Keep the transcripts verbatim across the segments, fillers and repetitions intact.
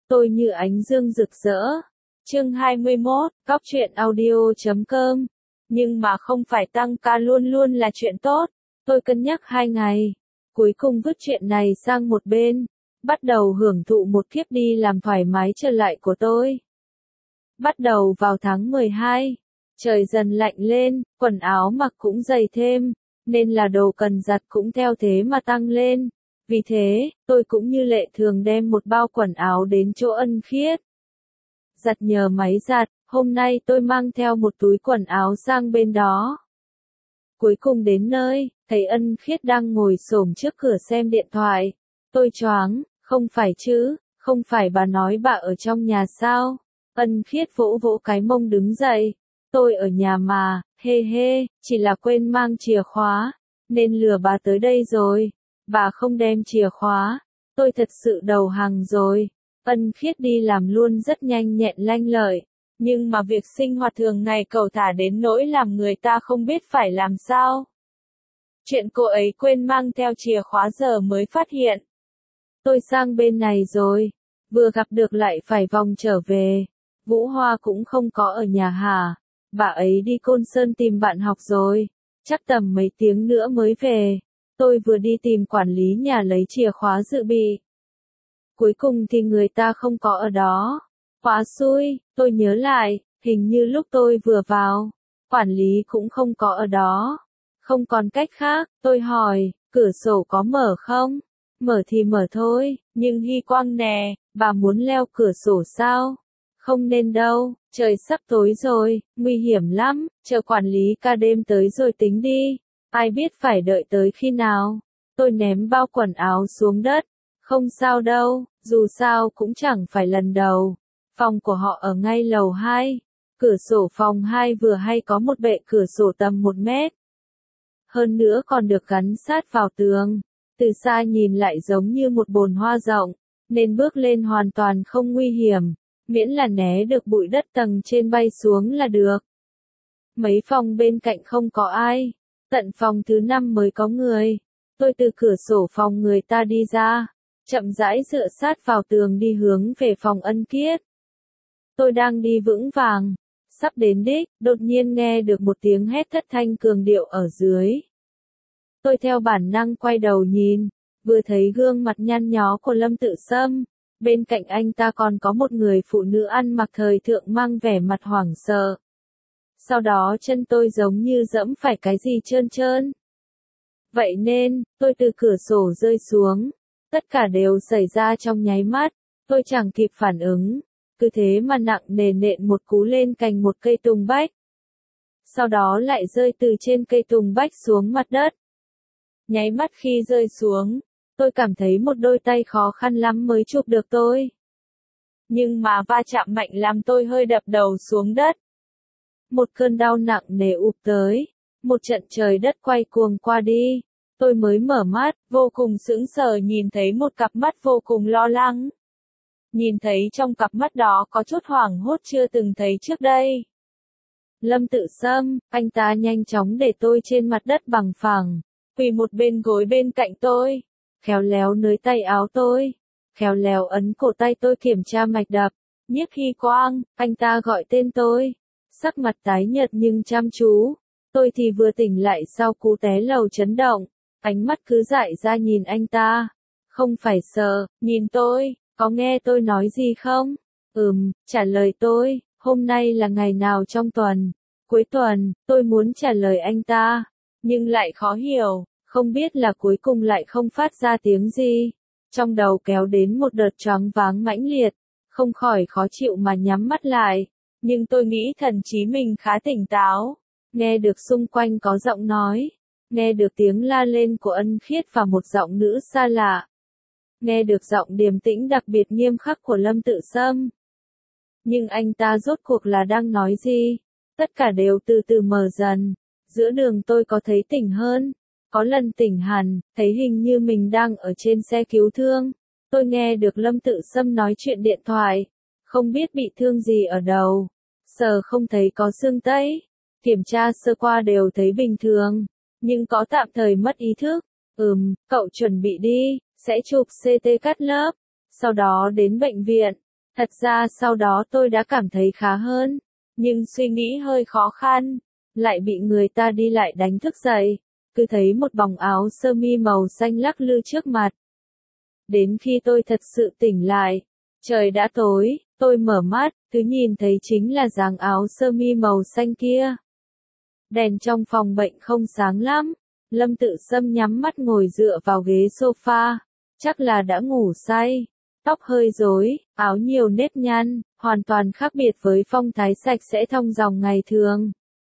Tôi như ánh dương rực rỡ. Chương hai mươi mốt, Cóc truyện audio chấm com. Nhưng mà không phải tăng ca luôn luôn là chuyện tốt. Tôi cân nhắc hai ngày. Cuối cùng vứt chuyện này sang một bên. Bắt đầu hưởng thụ một kiếp đi làm thoải mái trở lại của tôi. Bắt đầu vào tháng mười hai. Trời dần lạnh lên, quần áo mặc cũng dày thêm. Nên là đồ cần giặt cũng theo thế mà tăng lên. Vì thế, tôi cũng như lệ thường đem một bao quần áo đến chỗ Ân Khiết. Giặt nhờ máy giặt, hôm nay tôi mang theo một túi quần áo sang bên đó. Cuối cùng đến nơi, thấy Ân Khiết đang ngồi xổm trước cửa xem điện thoại. Tôi choáng, không phải chứ, không phải bà nói bà ở trong nhà sao? Ân Khiết vỗ vỗ cái mông đứng dậy. Tôi ở nhà mà, hê hê, chỉ là quên mang chìa khóa, nên lừa bà tới đây rồi. Bà không đem chìa khóa, tôi thật sự đầu hàng rồi. Ân Khiết đi làm luôn rất nhanh nhẹn lanh lợi, nhưng mà việc sinh hoạt thường ngày cầu thả đến nỗi làm người ta không biết phải làm sao. Chuyện cô ấy quên mang theo chìa khóa giờ mới phát hiện. Tôi sang bên này rồi, vừa gặp được lại phải vòng trở về. Vũ Hoa cũng không có ở nhà hả? Bà ấy đi Côn Sơn tìm bạn học rồi, chắc tầm mấy tiếng nữa mới về. Tôi vừa đi tìm quản lý nhà lấy chìa khóa dự bị. Cuối cùng thì người ta không có ở đó. Quá xui, tôi nhớ lại, hình như lúc tôi vừa vào, quản lý cũng không có ở đó. Không còn cách khác, tôi hỏi, cửa sổ có mở không? Mở thì mở thôi, nhưng Hy Quang nè, bà muốn leo cửa sổ sao? Không nên đâu, trời sắp tối rồi, nguy hiểm lắm, chờ quản lý ca đêm tới rồi tính đi. Ai biết phải đợi tới khi nào. Tôi ném bao quần áo xuống đất. Không sao đâu, dù sao cũng chẳng phải lần đầu. Phòng của họ ở ngay lầu hai. Cửa sổ phòng hai vừa hay có một bệ cửa sổ tầm một mét. Hơn nữa còn được gắn sát vào tường. Từ xa nhìn lại giống như một bồn hoa rộng, nên bước lên hoàn toàn không nguy hiểm. Miễn là né được bụi đất tầng trên bay xuống là được. Mấy phòng bên cạnh không có ai. Tận phòng thứ năm mới có người. Tôi từ cửa sổ phòng người ta đi ra, chậm rãi dựa sát vào tường đi hướng về phòng Ân Khiết. Tôi đang đi vững vàng, sắp đến đích, đột nhiên nghe được một tiếng hét thất thanh cường điệu ở dưới. Tôi theo bản năng quay đầu nhìn, vừa thấy gương mặt nhăn nhó của Lâm Tự Sâm. Bên cạnh anh ta còn có một người phụ nữ ăn mặc thời thượng mang vẻ mặt hoảng sợ. Sau đó chân tôi giống như dẫm phải cái gì trơn trơn. Vậy nên, tôi từ cửa sổ rơi xuống. Tất cả đều xảy ra trong nháy mắt. Tôi chẳng kịp phản ứng. Cứ thế mà nặng nề nện một cú lên cành một cây tùng bách. Sau đó lại rơi từ trên cây tùng bách xuống mặt đất. Nháy mắt khi rơi xuống, tôi cảm thấy một đôi tay khó khăn lắm mới chụp được tôi. Nhưng mà va chạm mạnh làm tôi hơi đập đầu xuống đất. Một cơn đau nặng nề ụp tới, một trận trời đất quay cuồng qua đi, tôi mới mở mắt, vô cùng sững sờ nhìn thấy một cặp mắt vô cùng lo lắng. Nhìn thấy trong cặp mắt đó có chút hoảng hốt chưa từng thấy trước đây. Lâm Tự Sâm, anh ta nhanh chóng để tôi trên mặt đất bằng phẳng, quỳ một bên gối bên cạnh tôi, khéo léo nới tay áo tôi, khéo léo ấn cổ tay tôi kiểm tra mạch đập. Nhiếp Hy Quang, anh ta gọi tên tôi. Sắc mặt tái nhợt nhưng chăm chú. Tôi thì vừa tỉnh lại sau cú té lầu chấn động. Ánh mắt cứ dại ra nhìn anh ta. Không phải sợ, nhìn tôi, có nghe tôi nói gì không? Ừm, trả lời tôi, hôm nay là ngày nào trong tuần? Cuối tuần, tôi muốn trả lời anh ta. Nhưng lại khó hiểu, không biết là cuối cùng lại không phát ra tiếng gì. Trong đầu kéo đến một đợt choáng váng mãnh liệt. Không khỏi khó chịu mà nhắm mắt lại. Nhưng tôi nghĩ thần trí mình khá tỉnh táo. Nghe được xung quanh có giọng nói. Nghe được tiếng la lên của Ân Khiết và một giọng nữ xa lạ. Nghe được giọng điềm tĩnh đặc biệt nghiêm khắc của Lâm Tự Sâm. Nhưng anh ta rốt cuộc là đang nói gì? Tất cả đều từ từ mờ dần. Giữa đường tôi có thấy tỉnh hơn. Có lần tỉnh hẳn, thấy hình như mình đang ở trên xe cứu thương. Tôi nghe được Lâm Tự Sâm nói chuyện điện thoại. Không biết bị thương gì ở đầu. Sờ không thấy có xương tấy. Kiểm tra sơ qua đều thấy bình thường. Nhưng có tạm thời mất ý thức. Ừm, cậu chuẩn bị đi, sẽ chụp xê tê cắt lớp. Sau đó đến bệnh viện. Thật ra sau đó tôi đã cảm thấy khá hơn, nhưng suy nghĩ hơi khó khăn, lại bị người ta đi lại đánh thức dậy, cứ thấy một bóng áo sơ mi màu xanh lắc lư trước mặt. Đến khi tôi thật sự tỉnh lại, trời đã tối, tôi mở mắt, thứ nhìn thấy chính là dáng áo sơ mi màu xanh kia. Đèn trong phòng bệnh không sáng lắm, Lâm Tự Sâm nhắm mắt ngồi dựa vào ghế sofa, chắc là đã ngủ say. Tóc hơi rối, áo nhiều nếp nhăn, hoàn toàn khác biệt với phong thái sạch sẽ thong dòng ngày thường.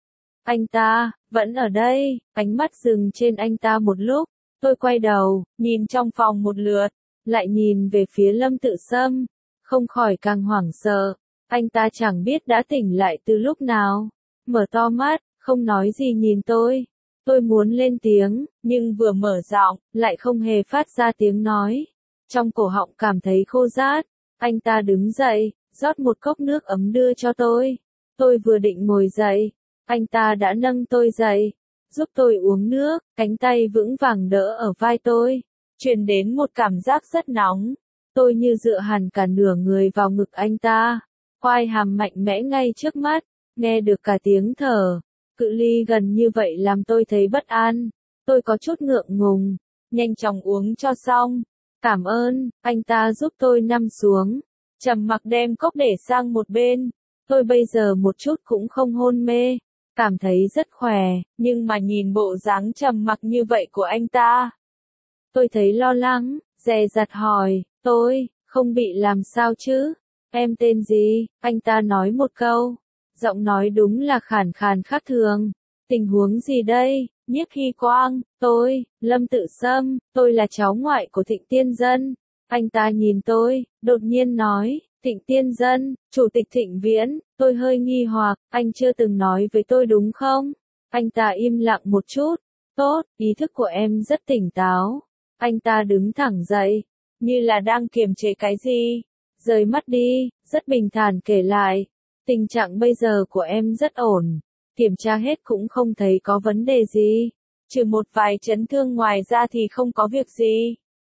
Anh ta, vẫn ở đây, ánh mắt dừng trên anh ta một lúc, tôi quay đầu, nhìn trong phòng một lượt, lại nhìn về phía Lâm Tự Sâm, không khỏi càng hoảng sợ, anh ta chẳng biết đã tỉnh lại từ lúc nào, mở to mắt, không nói gì nhìn tôi. Tôi muốn lên tiếng, nhưng vừa mở giọng, lại không hề phát ra tiếng nói. Trong cổ họng cảm thấy khô rát, anh ta đứng dậy, rót một cốc nước ấm đưa cho tôi. Tôi vừa định ngồi dậy, anh ta đã nâng tôi dậy, giúp tôi uống nước, cánh tay vững vàng đỡ ở vai tôi, truyền đến một cảm giác rất nóng. Tôi như dựa hẳn cả nửa người vào ngực anh ta, quai hàm mạnh mẽ ngay trước mắt, nghe được cả tiếng thở. Cự ly gần như vậy làm tôi thấy bất an, tôi có chút ngượng ngùng, nhanh chóng uống cho xong. Cảm ơn, anh ta giúp tôi nằm xuống, trầm mặc đem cốc để sang một bên. Tôi bây giờ một chút cũng không hôn mê, cảm thấy rất khỏe, nhưng mà nhìn bộ dáng trầm mặc như vậy của anh ta, tôi thấy lo lắng, dè dặt hỏi, tôi, không bị làm sao chứ? Em tên gì? Anh ta nói một câu, giọng nói đúng là khàn khàn khác thường. Tình huống gì đây? Nhiếp Hy Quang, tôi, Lâm Tự Sâm, tôi là cháu ngoại của Thịnh Tiên Dân. Anh ta nhìn tôi, đột nhiên nói, Thịnh Tiên Dân, Chủ tịch Thịnh Viễn, tôi hơi nghi hoặc, anh chưa từng nói với tôi đúng không? Anh ta im lặng một chút, tốt, ý thức của em rất tỉnh táo. Anh ta đứng thẳng dậy, như là đang kiềm chế cái gì, rời mắt đi, rất bình thản kể lại, tình trạng bây giờ của em rất ổn. Kiểm tra hết cũng không thấy có vấn đề gì, trừ một vài chấn thương ngoài ra thì không có việc gì.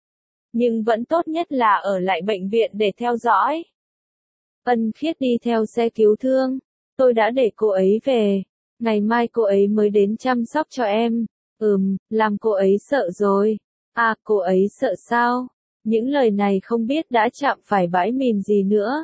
Nhưng vẫn tốt nhất là ở lại bệnh viện để theo dõi. Ân Khiết đi theo xe cứu thương, tôi đã để cô ấy về, ngày mai cô ấy mới đến chăm sóc cho em. Ừm, làm cô ấy sợ rồi. À, cô ấy sợ sao? Những lời này không biết đã chạm phải bãi mìn gì nữa.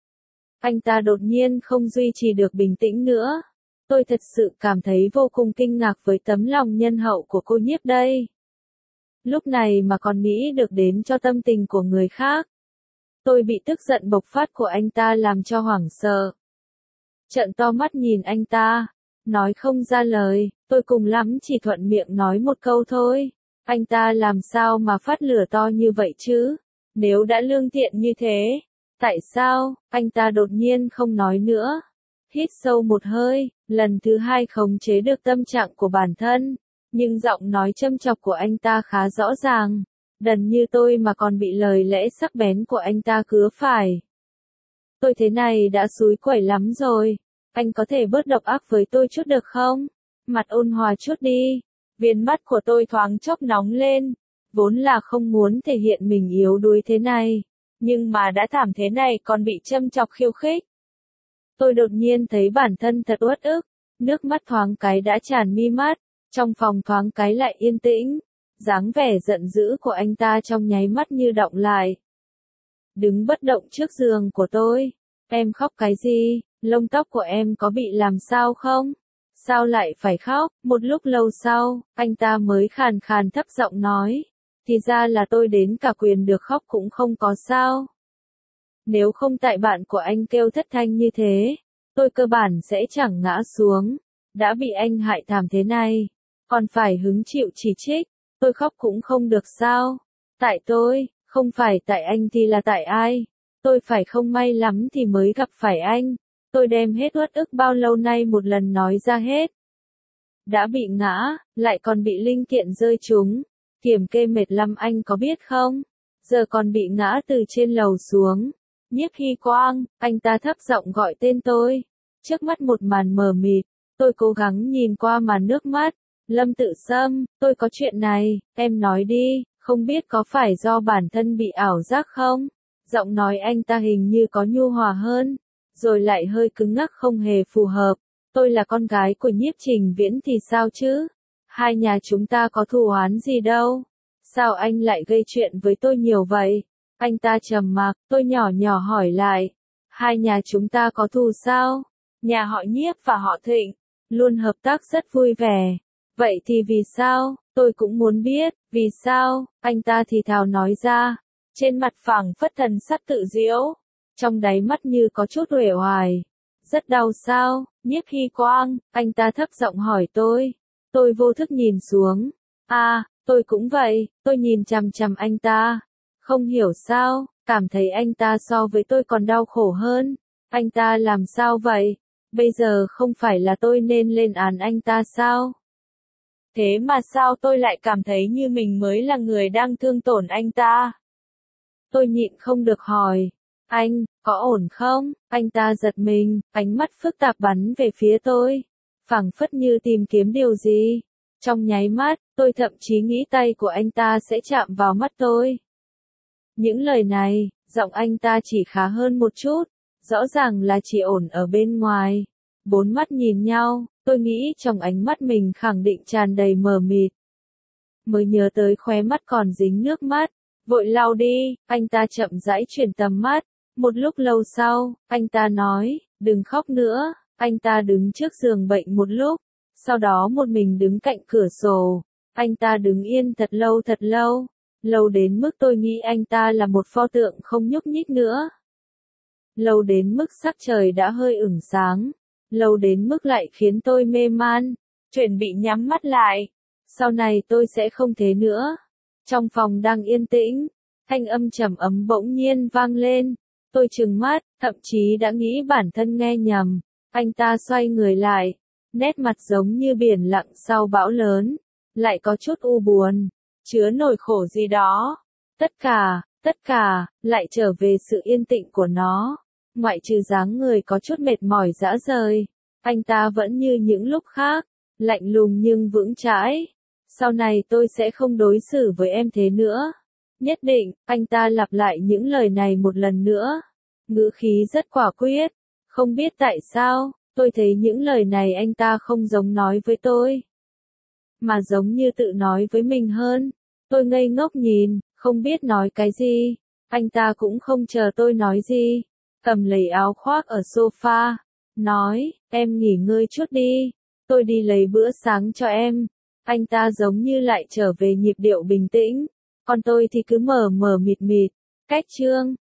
Anh ta đột nhiên không duy trì được bình tĩnh nữa. Tôi thật sự cảm thấy vô cùng kinh ngạc với tấm lòng nhân hậu của cô Nhiếp đây. Lúc này mà còn nghĩ được đến cho tâm tình của người khác. Tôi bị tức giận bộc phát của anh ta làm cho hoảng sợ. Trợn to mắt nhìn anh ta, nói không ra lời, tôi cùng lắm chỉ thuận miệng nói một câu thôi. Anh ta làm sao mà phát lửa to như vậy chứ? Nếu đã lương thiện như thế, tại sao, anh ta đột nhiên không nói nữa? Hít sâu một hơi, lần thứ hai khống chế được tâm trạng của bản thân, nhưng giọng nói châm chọc của anh ta khá rõ ràng, đần như tôi mà còn bị lời lẽ sắc bén của anh ta cứa phải. Tôi thế này đã xúi quẩy lắm rồi, anh có thể bớt độc ác với tôi chút được không? Mặt ôn hòa chút đi. Viên mắt của tôi thoáng chốc nóng lên, vốn là không muốn thể hiện mình yếu đuối thế này, nhưng mà đã thảm thế này còn bị châm chọc khiêu khích. Tôi đột nhiên thấy bản thân thật uất ức, nước mắt thoáng cái đã tràn mi mắt, trong phòng thoáng cái lại yên tĩnh, dáng vẻ giận dữ của anh ta trong nháy mắt như đọng lại. Đứng bất động trước giường của tôi, em khóc cái gì, lông tóc của em có bị làm sao không? Sao lại phải khóc? Một lúc lâu sau, anh ta mới khàn khàn thấp giọng nói, thì ra là tôi đến cả quyền được khóc cũng không có sao. Nếu không tại bạn của anh kêu thất thanh như thế, tôi cơ bản sẽ chẳng ngã xuống, đã bị anh hại thảm thế này, còn phải hứng chịu chỉ trích, tôi khóc cũng không được sao? Tại tôi, không phải tại anh thì là tại ai? Tôi phải không may lắm thì mới gặp phải anh. Tôi đem hết uất ức bao lâu nay một lần nói ra hết. Đã bị ngã, lại còn bị linh kiện rơi trúng. Kiểm kê mệt lắm anh có biết không? Giờ còn bị ngã từ trên lầu xuống. Nhiếp Hy Quang, anh ta thấp giọng gọi tên tôi. Trước mắt một màn mờ mịt, tôi cố gắng nhìn qua màn nước mắt. Lâm Tự Sâm, tôi có chuyện này, em nói đi, không biết có phải do bản thân bị ảo giác không? Giọng nói anh ta hình như có nhu hòa hơn, rồi lại hơi cứng ngắc không hề phù hợp. Tôi là con gái của Nhiếp Trình Viễn thì sao chứ? Hai nhà chúng ta có thù oán gì đâu. Sao anh lại gây chuyện với tôi nhiều vậy? Anh ta trầm mặc, tôi nhỏ nhỏ hỏi lại. Hai nhà chúng ta có thù sao? Nhà họ Nhiếp và họ Thịnh luôn hợp tác rất vui vẻ. Vậy thì vì sao? Tôi cũng muốn biết, vì sao? Anh ta thì thào nói ra. Trên mặt phảng phất thần sắc tự diễu, trong đáy mắt như có chút uể oải. Rất đau sao? Nhiếp Hy Quang, anh ta thấp giọng hỏi tôi. Tôi vô thức nhìn xuống. À, tôi cũng vậy, tôi nhìn chằm chằm anh ta. Không hiểu sao, cảm thấy anh ta so với tôi còn đau khổ hơn. Anh ta làm sao vậy? Bây giờ không phải là tôi nên lên án anh ta sao? Thế mà sao tôi lại cảm thấy như mình mới là người đang thương tổn anh ta? Tôi nhịn không được hỏi. Anh, có ổn không? Anh ta giật mình, ánh mắt phức tạp bắn về phía tôi. Phảng phất như tìm kiếm điều gì. Trong nháy mắt, tôi thậm chí nghĩ tay của anh ta sẽ chạm vào mắt tôi. Những lời này, giọng anh ta chỉ khá hơn một chút. Rõ ràng là chỉ ổn ở bên ngoài. Bốn mắt nhìn nhau, tôi nghĩ trong ánh mắt mình khẳng định tràn đầy mờ mịt. Mới nhớ tới khóe mắt còn dính nước mắt. Vội lau đi, anh ta chậm rãi chuyển tầm mắt. Một lúc lâu sau, anh ta nói, đừng khóc nữa. Anh ta đứng trước giường bệnh một lúc, sau đó một mình đứng cạnh cửa sổ. Anh ta đứng yên thật lâu thật lâu, lâu đến mức tôi nghĩ anh ta là một pho tượng không nhúc nhích nữa. Lâu đến mức sắc trời đã hơi ửng sáng, lâu đến mức lại khiến tôi mê man, chuẩn bị nhắm mắt lại. Sau này tôi sẽ không thế nữa. Trong phòng đang yên tĩnh, thanh âm trầm ấm bỗng nhiên vang lên. Tôi trừng mắt, thậm chí đã nghĩ bản thân nghe nhầm. Anh ta xoay người lại, nét mặt giống như biển lặng sau bão lớn, lại có chút u buồn, chứa nỗi khổ gì đó. Tất cả, tất cả, lại trở về sự yên tĩnh của nó. Ngoại trừ dáng người có chút mệt mỏi rã rời, anh ta vẫn như những lúc khác, lạnh lùng nhưng vững chãi. Sau này tôi sẽ không đối xử với em thế nữa. Nhất định, anh ta lặp lại những lời này một lần nữa. Ngữ khí rất quả quyết. Không biết tại sao, tôi thấy những lời này anh ta không giống nói với tôi, mà giống như tự nói với mình hơn. Tôi ngây ngốc nhìn, không biết nói cái gì. Anh ta cũng không chờ tôi nói gì. Cầm lấy áo khoác ở sofa, nói, em nghỉ ngơi chút đi. Tôi đi lấy bữa sáng cho em. Anh ta giống như lại trở về nhịp điệu bình tĩnh. Còn tôi thì cứ mờ mờ mịt mịt. Cách chương